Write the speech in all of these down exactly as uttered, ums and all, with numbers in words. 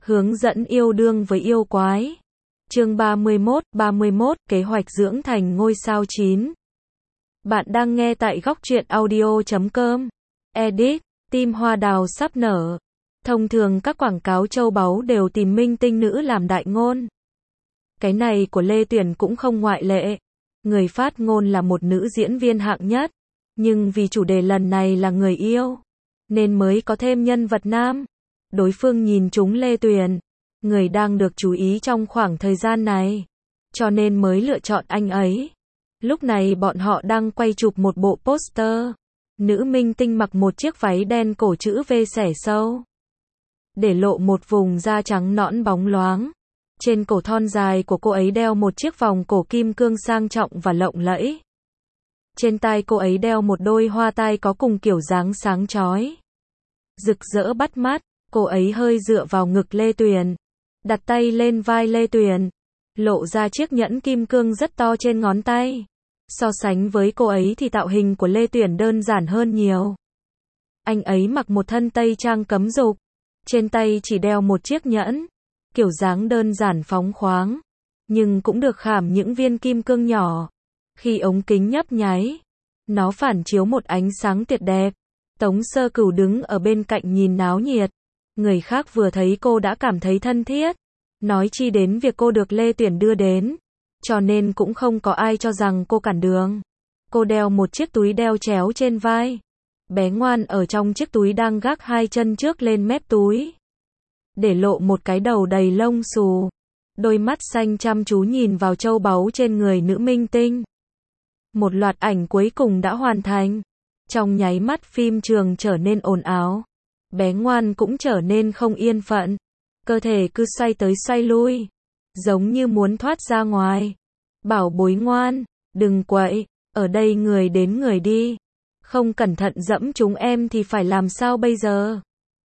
Hướng dẫn yêu đương với yêu quái. Chương ba mươi mốt, ba mươi mốt, kế hoạch dưỡng thành ngôi sao chín. Bạn đang nghe tại góc truyện audio chấm com. Edit, tim hoa đào sắp nở. Thông thường các quảng cáo châu báu đều tìm minh tinh nữ làm đại ngôn. Cái này của Lê Tuyển cũng không ngoại lệ. Người phát ngôn là một nữ diễn viên hạng nhất. Nhưng vì chủ đề lần này là người yêu, nên mới có thêm nhân vật nam. Đối phương nhìn trúng Lê Tuyền, người đang được chú ý trong khoảng thời gian này, cho nên mới lựa chọn anh ấy. Lúc này bọn họ đang quay chụp một bộ poster. Nữ minh tinh mặc một chiếc váy đen cổ chữ V xẻ sâu, để lộ một vùng da trắng nõn bóng loáng. Trên cổ thon dài của cô ấy đeo một chiếc vòng cổ kim cương sang trọng và lộng lẫy. Trên tai cô ấy đeo một đôi hoa tai có cùng kiểu dáng sáng chói, rực rỡ bắt mắt. Cô ấy hơi dựa vào ngực Lê Tuyền, đặt tay lên vai Lê Tuyền, lộ ra chiếc nhẫn kim cương rất to trên ngón tay. So sánh với cô ấy thì tạo hình của Lê Tuyền đơn giản hơn nhiều. Anh ấy mặc một thân tây trang cấm dục, trên tay chỉ đeo một chiếc nhẫn, kiểu dáng đơn giản phóng khoáng, nhưng cũng được khảm những viên kim cương nhỏ. Khi ống kính nhấp nháy, nó phản chiếu một ánh sáng tuyệt đẹp. Tống Sơ Cửu đứng ở bên cạnh nhìn náo nhiệt. Người khác vừa thấy cô đã cảm thấy thân thiết, nói chi đến việc cô được Lê Tuyển đưa đến, cho nên cũng không có ai cho rằng cô cản đường. Cô đeo một chiếc túi đeo chéo trên vai. Bé ngoan ở trong chiếc túi đang gác hai chân trước lên mép túi, để lộ một cái đầu đầy lông xù. Đôi mắt xanh chăm chú nhìn vào châu báu trên người nữ minh tinh. Một loạt ảnh cuối cùng đã hoàn thành. Trong nháy mắt phim trường trở nên ồn ào. Bé ngoan cũng trở nên không yên phận. Cơ thể cứ xoay tới xoay lui, giống như muốn thoát ra ngoài. Bảo bối ngoan, đừng quậy, ở đây người đến người đi. Không cẩn thận dẫm chúng em thì phải làm sao bây giờ?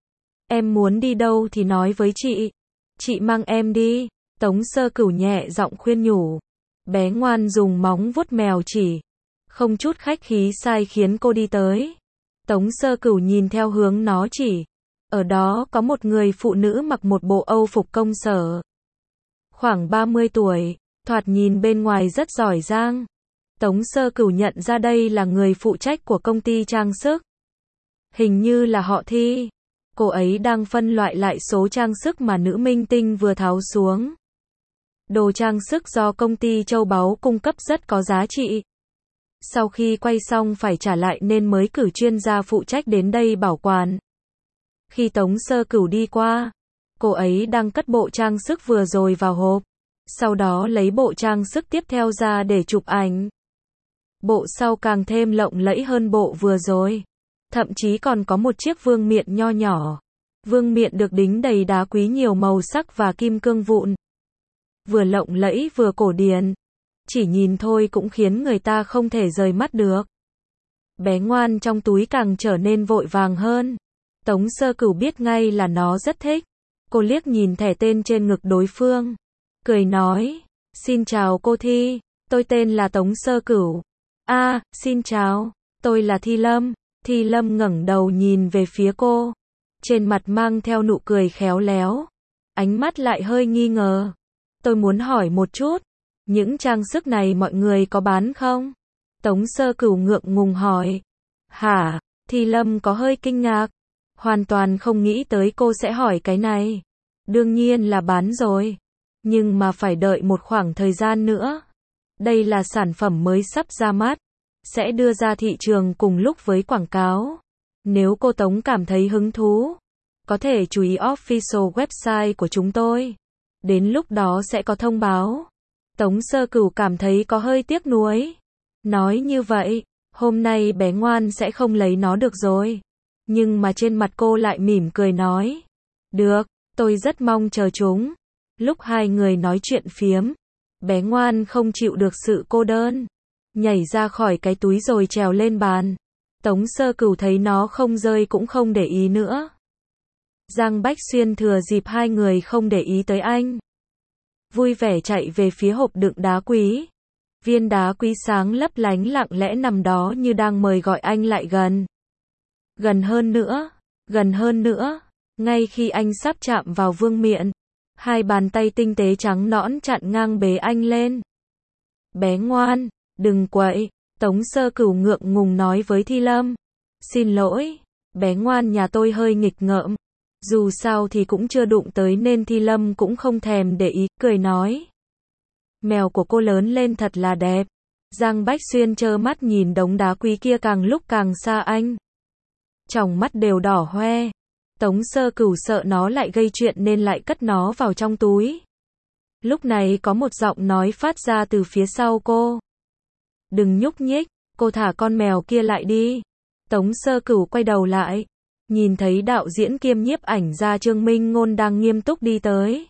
Em muốn đi đâu thì nói với chị. Chị mang em đi. Tống Sơ Cửu nhẹ giọng khuyên nhủ. Bé ngoan dùng móng vuốt mèo chỉ, không chút khách khí sai khiến cô đi tới. Tống Sơ Cửu nhìn theo hướng nó chỉ. Ở đó có một người phụ nữ mặc một bộ âu phục công sở. Khoảng ba mươi tuổi, thoạt nhìn bên ngoài rất giỏi giang. Tống Sơ Cửu nhận ra đây là người phụ trách của công ty trang sức. Hình như là họ Thi. Cô ấy đang phân loại lại số trang sức mà nữ minh tinh vừa tháo xuống. Đồ trang sức do công ty châu báu cung cấp rất có giá trị. Sau khi quay xong phải trả lại nên mới cử chuyên gia phụ trách đến đây bảo quản. Khi Tống Sơ Cửu đi qua, cô ấy đang cất bộ trang sức vừa rồi vào hộp, sau đó lấy bộ trang sức tiếp theo ra để chụp ảnh. Bộ sau càng thêm lộng lẫy hơn bộ vừa rồi, thậm chí còn có một chiếc vương miện nho nhỏ. Vương miện được đính đầy đá quý nhiều màu sắc và kim cương vụn, vừa lộng lẫy vừa cổ điển, chỉ nhìn thôi cũng khiến người ta không thể rời mắt được. Bé ngoan trong túi càng trở nên vội vàng hơn. Tống Sơ Cửu biết ngay là nó rất thích. Cô liếc nhìn thẻ tên trên ngực đối phương, cười nói, xin chào cô Thi, tôi tên là Tống Sơ Cửu. A, à, xin chào, tôi là Thi Lâm. Thi Lâm ngẩng đầu nhìn về phía cô, trên mặt mang theo nụ cười khéo léo, ánh mắt lại hơi nghi ngờ. Tôi muốn hỏi một chút, những trang sức này mọi người có bán không? Tống Sơ Cửu ngượng ngùng hỏi. Hả? Thi Lâm có hơi kinh ngạc, hoàn toàn không nghĩ tới cô sẽ hỏi cái này. Đương nhiên là bán rồi, nhưng mà phải đợi một khoảng thời gian nữa. Đây là sản phẩm mới sắp ra mắt, sẽ đưa ra thị trường cùng lúc với quảng cáo. Nếu cô Tống cảm thấy hứng thú, có thể chú ý official website của chúng tôi. Đến lúc đó sẽ có thông báo. Tống Sơ Cửu cảm thấy có hơi tiếc nuối. Nói như vậy, hôm nay bé ngoan sẽ không lấy nó được rồi. Nhưng mà trên mặt cô lại mỉm cười nói. Được, tôi rất mong chờ chúng. Lúc hai người nói chuyện phiếm, bé ngoan không chịu được sự cô đơn, nhảy ra khỏi cái túi rồi trèo lên bàn. Tống Sơ Cửu thấy nó không rơi cũng không để ý nữa. Giang Bách Xuyên thừa dịp hai người không để ý tới anh, vui vẻ chạy về phía hộp đựng đá quý. Viên đá quý sáng lấp lánh lặng lẽ nằm đó như đang mời gọi anh lại gần. Gần hơn nữa, gần hơn nữa. Ngay khi anh sắp chạm vào vương miện, hai bàn tay tinh tế trắng nõn chặn ngang bế anh lên. Bé ngoan, đừng quậy, Tống Sơ Cửu ngượng ngùng nói với Thi Lâm. Xin lỗi, bé ngoan nhà tôi hơi nghịch ngợm. Dù sao thì cũng chưa đụng tới nên Thi Lâm cũng không thèm để ý, cười nói. Mèo của cô lớn lên thật là đẹp. Giang Bách Xuyên trơ mắt nhìn đống đá quý kia càng lúc càng xa anh. Tròng mắt đều đỏ hoe. Tống Sơ Cửu sợ nó lại gây chuyện nên lại cất nó vào trong túi. Lúc này có một giọng nói phát ra từ phía sau cô. Đừng nhúc nhích, cô thả con mèo kia lại đi. Tống Sơ Cửu quay đầu lại, nhìn thấy đạo diễn kiêm nhiếp ảnh gia Trương Minh Ngôn đang nghiêm túc đi tới.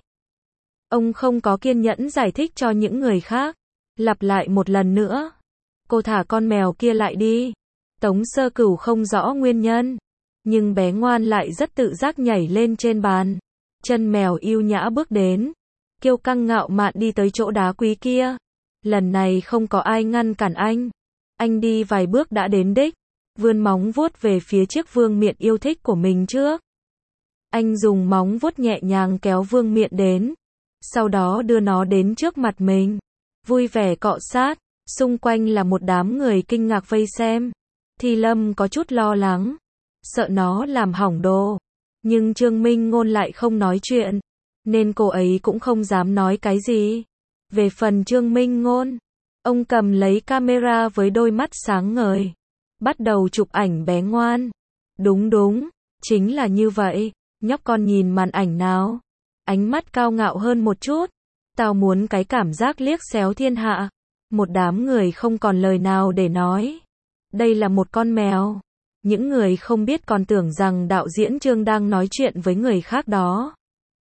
Ông không có kiên nhẫn giải thích cho những người khác, lặp lại một lần nữa. Cô thả con mèo kia lại đi. Tống Sơ Cửu không rõ nguyên nhân, nhưng bé ngoan lại rất tự giác nhảy lên trên bàn. Chân mèo yêu nhã bước đến, kiêu căng ngạo mạn đi tới chỗ đá quý kia. Lần này không có ai ngăn cản anh. Anh đi vài bước đã đến đích, vươn móng vuốt về phía chiếc vương miện yêu thích của mình trước. Anh dùng móng vuốt nhẹ nhàng kéo vương miện đến, sau đó đưa nó đến trước mặt mình, vui vẻ cọ sát. Xung quanh là một đám người kinh ngạc vây xem. Thi Lâm có chút lo lắng, sợ nó làm hỏng đồ, nhưng Trương Minh Ngôn lại không nói chuyện, nên cô ấy cũng không dám nói cái gì. Về phần Trương Minh Ngôn, ông cầm lấy camera với đôi mắt sáng ngời, bắt đầu chụp ảnh bé ngoan. Đúng đúng, chính là như vậy, nhóc con nhìn màn ảnh nào. Ánh mắt cao ngạo hơn một chút. Tao muốn cái cảm giác liếc xéo thiên hạ. Một đám người không còn lời nào để nói. Đây là một con mèo. Những người không biết còn tưởng rằng đạo diễn Trương đang nói chuyện với người khác đó.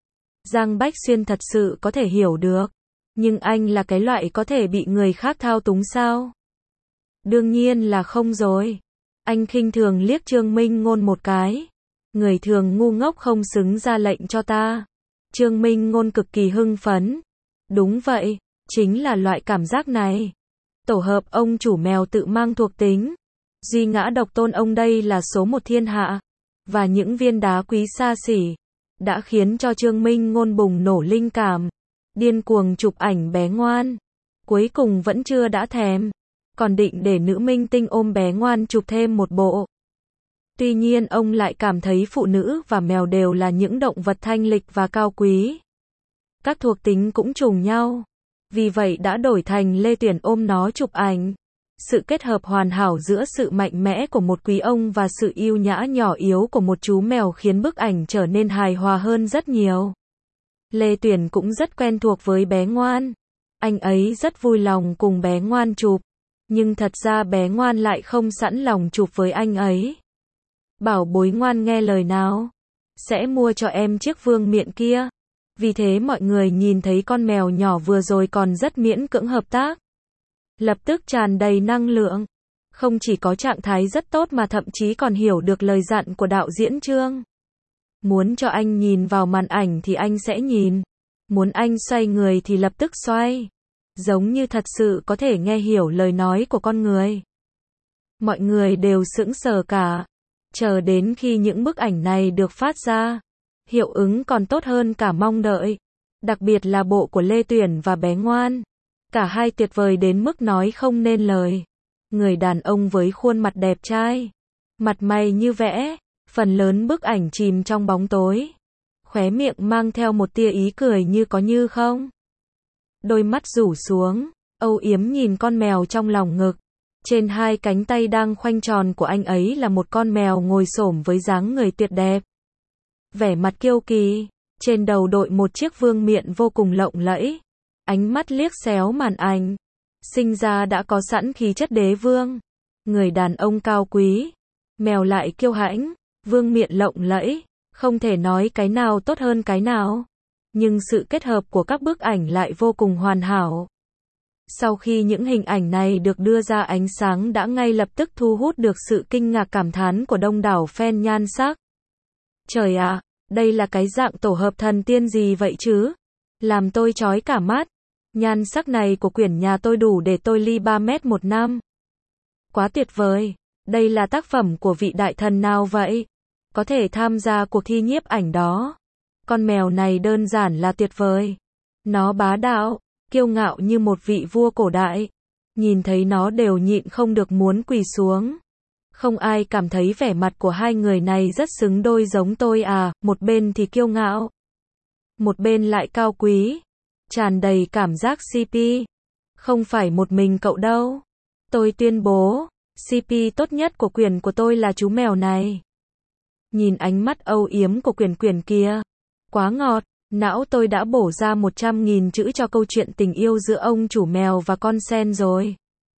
Giang Bách Xuyên thật sự có thể hiểu được. Nhưng anh là cái loại có thể bị người khác thao túng sao? Đương nhiên là không rồi. Anh khinh thường liếc Trương Minh Ngôn một cái. Người thường ngu ngốc không xứng ra lệnh cho ta. Trương Minh Ngôn cực kỳ hưng phấn. Đúng vậy, chính là loại cảm giác này. Tổ hợp ông chủ mèo tự mang thuộc tính. Duy ngã độc tôn ông đây là số một thiên hạ. Và những viên đá quý xa xỉ đã khiến cho Trương Minh Ngôn bùng nổ linh cảm. Điên cuồng chụp ảnh bé ngoan. Cuối cùng vẫn chưa đã thèm. Còn định để nữ minh tinh ôm bé ngoan chụp thêm một bộ. Tuy nhiên ông lại cảm thấy phụ nữ và mèo đều là những động vật thanh lịch và cao quý. Các thuộc tính cũng trùng nhau. Vì vậy đã đổi thành Lê Tuyển ôm nó chụp ảnh. Sự kết hợp hoàn hảo giữa sự mạnh mẽ của một quý ông và sự yêu nhã nhỏ yếu của một chú mèo khiến bức ảnh trở nên hài hòa hơn rất nhiều. Lê Tuyển cũng rất quen thuộc với bé ngoan. Anh ấy rất vui lòng cùng bé ngoan chụp. Nhưng thật ra bé ngoan lại không sẵn lòng chụp với anh ấy. Bảo bối ngoan nghe lời nào. Sẽ mua cho em chiếc vương miện kia. Vì thế mọi người nhìn thấy con mèo nhỏ vừa rồi còn rất miễn cưỡng hợp tác. Lập tức tràn đầy năng lượng. Không chỉ có trạng thái rất tốt mà thậm chí còn hiểu được lời dặn của đạo diễn Trương. Muốn cho anh nhìn vào màn ảnh thì anh sẽ nhìn. Muốn anh xoay người thì lập tức xoay. Giống như thật sự có thể nghe hiểu lời nói của con người. Mọi người đều sững sờ cả. Chờ đến khi những bức ảnh này được phát ra. Hiệu ứng còn tốt hơn cả mong đợi. Đặc biệt là bộ của Lê Tuyển và bé ngoan. Cả hai tuyệt vời đến mức nói không nên lời. Người đàn ông với khuôn mặt đẹp trai. Mặt mày như vẽ. Phần lớn bức ảnh chìm trong bóng tối. Khóe miệng mang theo một tia ý cười như có như không. Đôi mắt rủ xuống. Âu yếm nhìn con mèo trong lòng ngực. Trên hai cánh tay đang khoanh tròn của anh ấy là một con mèo ngồi xổm với dáng người tuyệt đẹp. Vẻ mặt kiêu kỳ. Trên đầu đội một chiếc vương miện vô cùng lộng lẫy. Ánh mắt liếc xéo màn ảnh. Sinh ra đã có sẵn khí chất đế vương. Người đàn ông cao quý. Mèo lại kiêu hãnh. Vương miện lộng lẫy. Không thể nói cái nào tốt hơn cái nào. Nhưng sự kết hợp của các bức ảnh lại vô cùng hoàn hảo. Sau khi những hình ảnh này được đưa ra ánh sáng đã ngay lập tức thu hút được sự kinh ngạc cảm thán của đông đảo fan nhan sắc. Trời ạ, đây là cái dạng tổ hợp thần tiên gì vậy chứ? Làm tôi chói cả mắt. Nhan sắc này của quyển nhà tôi đủ để tôi ly ba mét một năm. Quá tuyệt vời. Đây là tác phẩm của vị đại thần nào vậy? có thể tham gia cuộc thi nhiếp ảnh đó. Con mèo này đơn giản là tuyệt vời. Nó bá đạo, kiêu ngạo như một vị vua cổ đại. Nhìn thấy nó đều nhịn không được muốn quỳ xuống. Không ai cảm thấy vẻ mặt của hai người này rất xứng đôi giống tôi à, một bên thì kiêu ngạo, một bên lại cao quý, tràn đầy cảm giác xê pê. Không phải một mình cậu đâu. Tôi tuyên bố, xê pê tốt nhất của Quyển của tôi là chú mèo này. Nhìn ánh mắt âu yếm của Quyển Quyển kia, quá ngọt, não tôi đã bổ ra một trăm nghìn chữ cho câu chuyện tình yêu giữa ông chủ mèo và con sen rồi.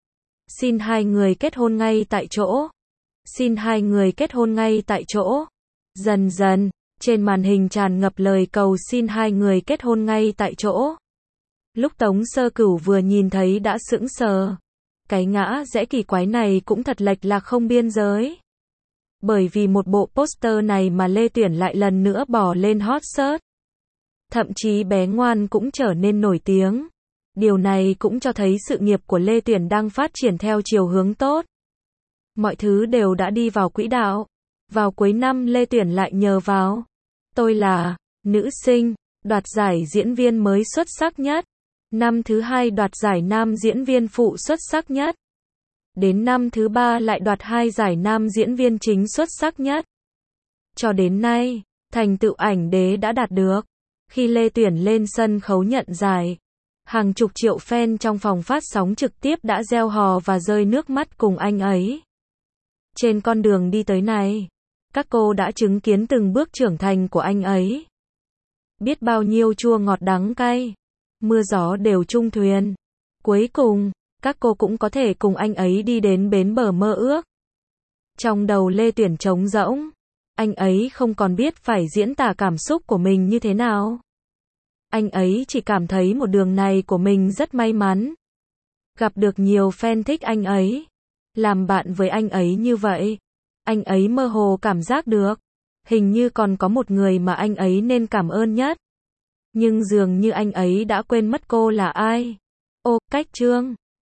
Xin hai người kết hôn ngay tại chỗ. Xin hai người kết hôn ngay tại chỗ. Dần dần, trên màn hình tràn ngập lời cầu xin hai người kết hôn ngay tại chỗ. Lúc Tống Sơ Cửu vừa nhìn thấy đã sững sờ. Cái ngã rẽ kỳ quái này cũng thật lệch lạc không biên giới. Bởi vì một bộ poster này mà Lê Tuyển lại lần nữa bỏ lên hot search. Thậm chí bé ngoan cũng trở nên nổi tiếng. Điều này cũng cho thấy sự nghiệp của Lê Tuyển đang phát triển theo chiều hướng tốt. Mọi thứ đều đã đi vào quỹ đạo. Vào cuối năm Lê Tuyển lại nhờ vào Tôi là nữ sinh, đoạt giải diễn viên mới xuất sắc nhất. Năm thứ hai đoạt giải nam diễn viên phụ xuất sắc nhất. Đến năm thứ ba lại đoạt hai giải nam diễn viên chính xuất sắc nhất. Cho đến nay, thành tựu ảnh đế đã đạt được. Khi Lê Tuyển lên sân khấu nhận giải, hàng chục triệu fan trong phòng phát sóng trực tiếp đã reo hò và rơi nước mắt cùng anh ấy. Trên con đường đi tới này, các cô đã chứng kiến từng bước trưởng thành của anh ấy. Biết bao nhiêu chua ngọt đắng cay, mưa gió đều chung thuyền. Cuối cùng, các cô cũng có thể cùng anh ấy đi đến bến bờ mơ ước. Trong đầu Lê Tuyển trống rỗng, anh ấy không còn biết phải diễn tả cảm xúc của mình như thế nào. Anh ấy chỉ cảm thấy một đường này của mình rất may mắn. Gặp được nhiều fan thích anh ấy. Làm bạn với anh ấy như vậy. Anh ấy mơ hồ cảm giác được. Hình như còn có một người mà anh ấy nên cảm ơn nhất. Nhưng dường như anh ấy đã quên mất cô là ai. Ô, Cách Trương.